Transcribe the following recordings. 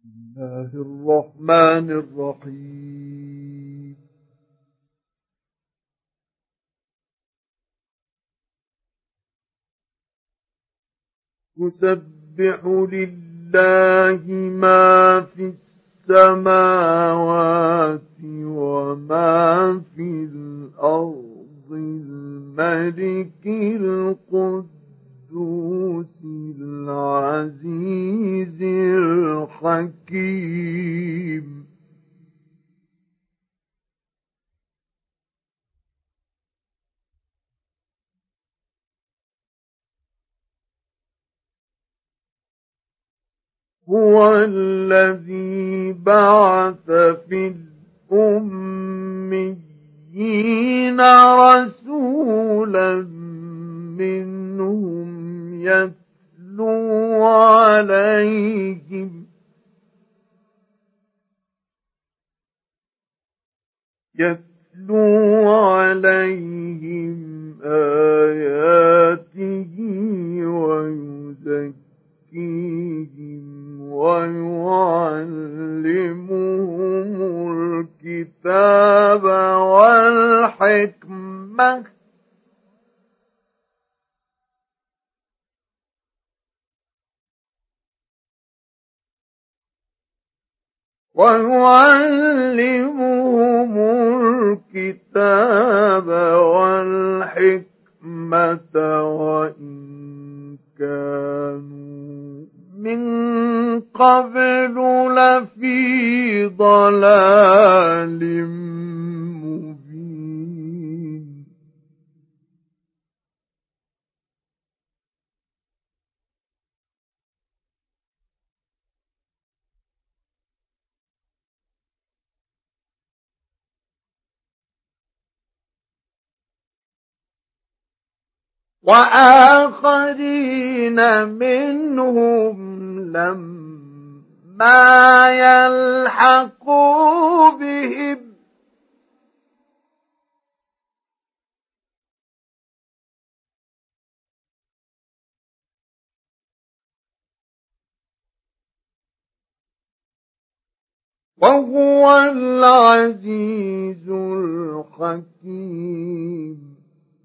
الله الرحمن الرحيم. يسبح لله ما في السماوات وما في الأرض الملك القدوس العزيز الحكيم. هو الذي بعث في الأميين رسولا منهم يتلو عليهم آياته ويزكيهم ويعلمهم الكتاب والحكمة وإن كانوا من قبل لفي ضلال مبين. وآخرين منهم لما يلحقوا بهم وهو العزيز الحكيم.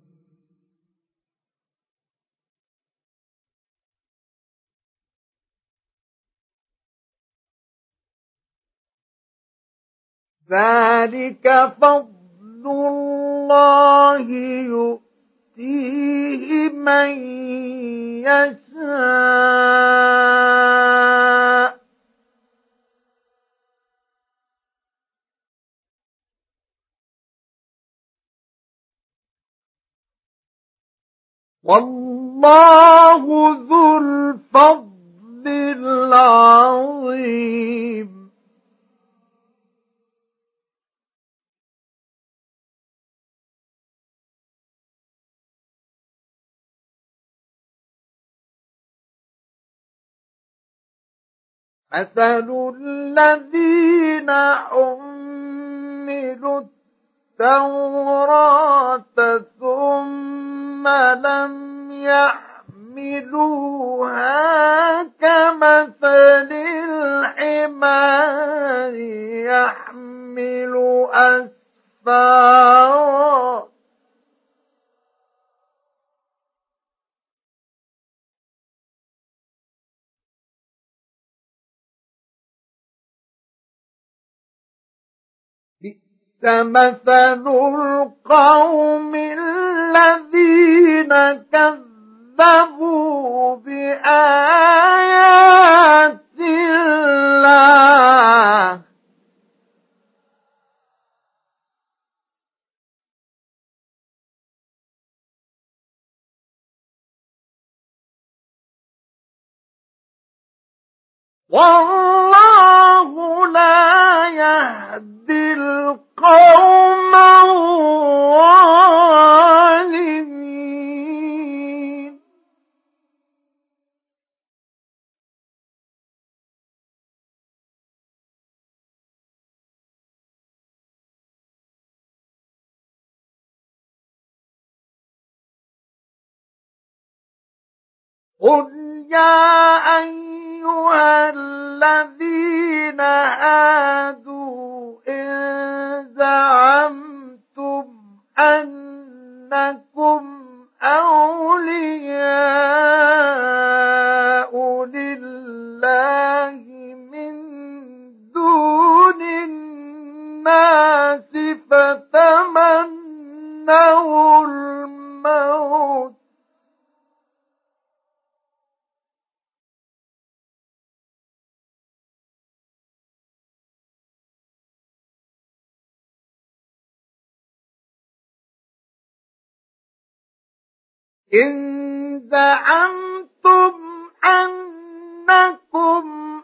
ذلك فضل الله يؤتيه من يشاء والله ذو الفضل العظيم. مثل الذين حملوا التوراة ثم لم يحملوها كمثل الحمار يحمل أسفارا مثل القوم الذين كذبوا بآيات الله والله لا يهدي القوم الظالمين. قل يا أيها الذين هادوا إن زعمتم أنكم أولياء لله من دون الناس فتمنوا الموت إن زعمتم أنكم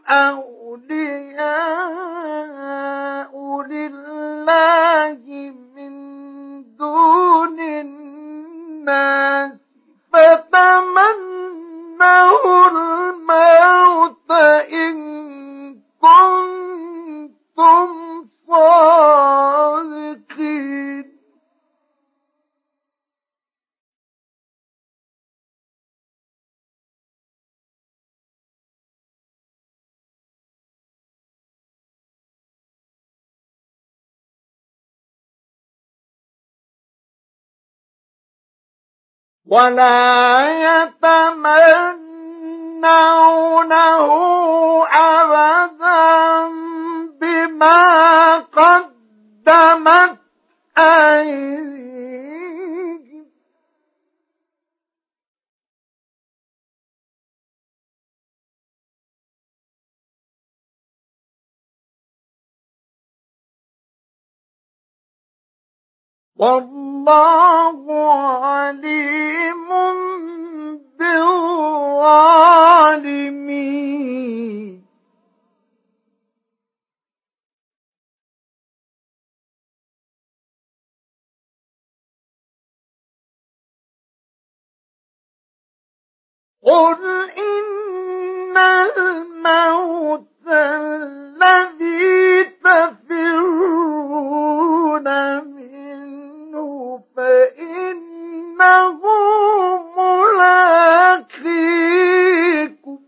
أولياء لله من دون الناس فتمنوا الموت إن كنتم صادقين ولا يتمنونه أبدا بما قدمت أيديهم والله عليم بالظالمين قل إن الموت الذي تفرون منه فإنه ملاقيكم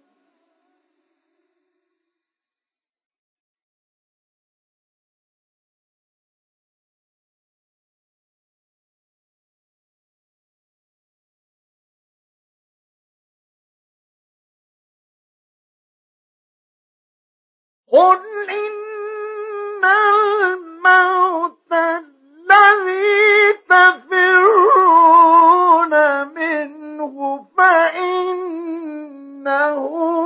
قل إن الموت الذي تفرون منه فإنه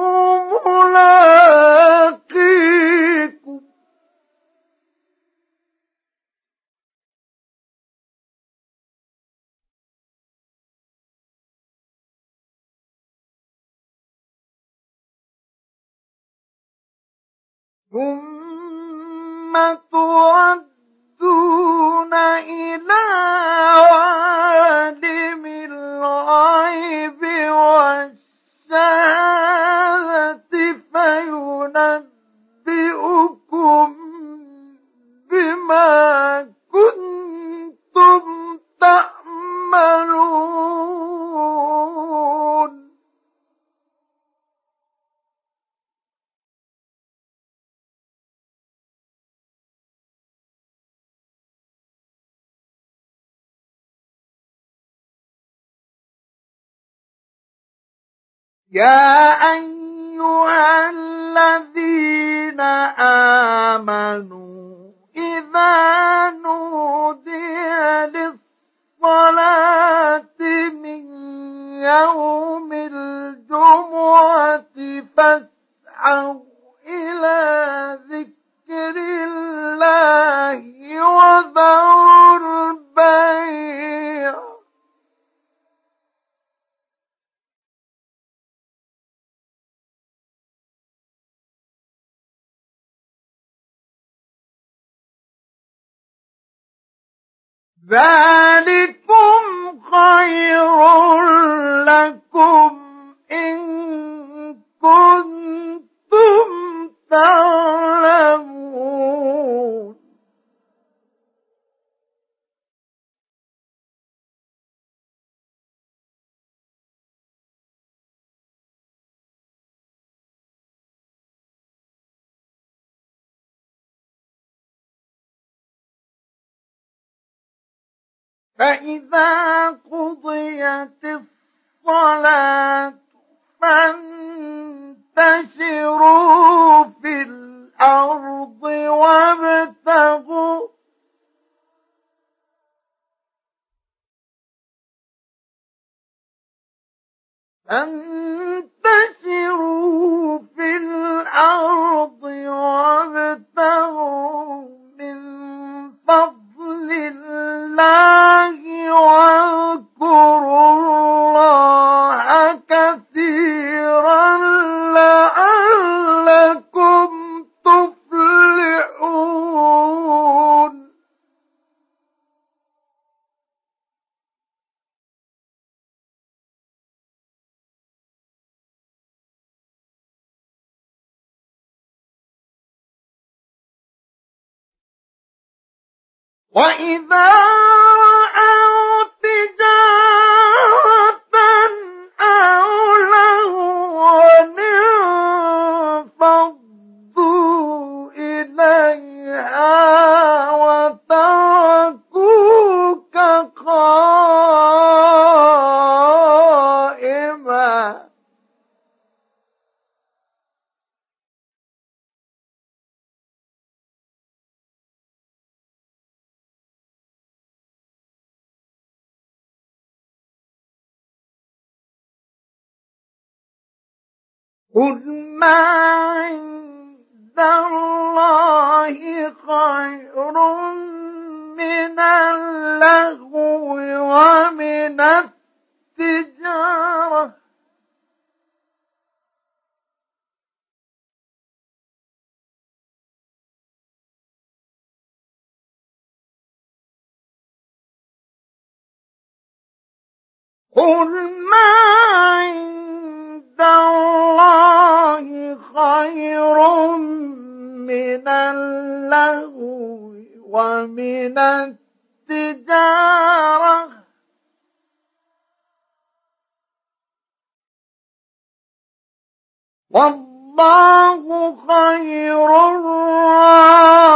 ملاقيكم ثم تردون إلى عالم الغيب والشهادة فينبئكم بما كنتم تعملون يا أيها الذين آمنوا إذا نودي للصلاة من يوم الجمعة فاسعوا إلى ذكر الله وذروا البيع ذلكم خير لكم إن كنتم تعلمون فإذا قضيت الصلاة فانتشروا في الأرض وابتغوا من فضل الله واذكروا الله كثيرا لعلكم تفلحون. وإذا رأوا تجارة أو لهوا انفضوا إليها وتركوك قائما. قل ما عند الله خير من اللهو ومن التجارة قل ما عند الله خير من اللهو ومن التجارة والله خير الرازقين.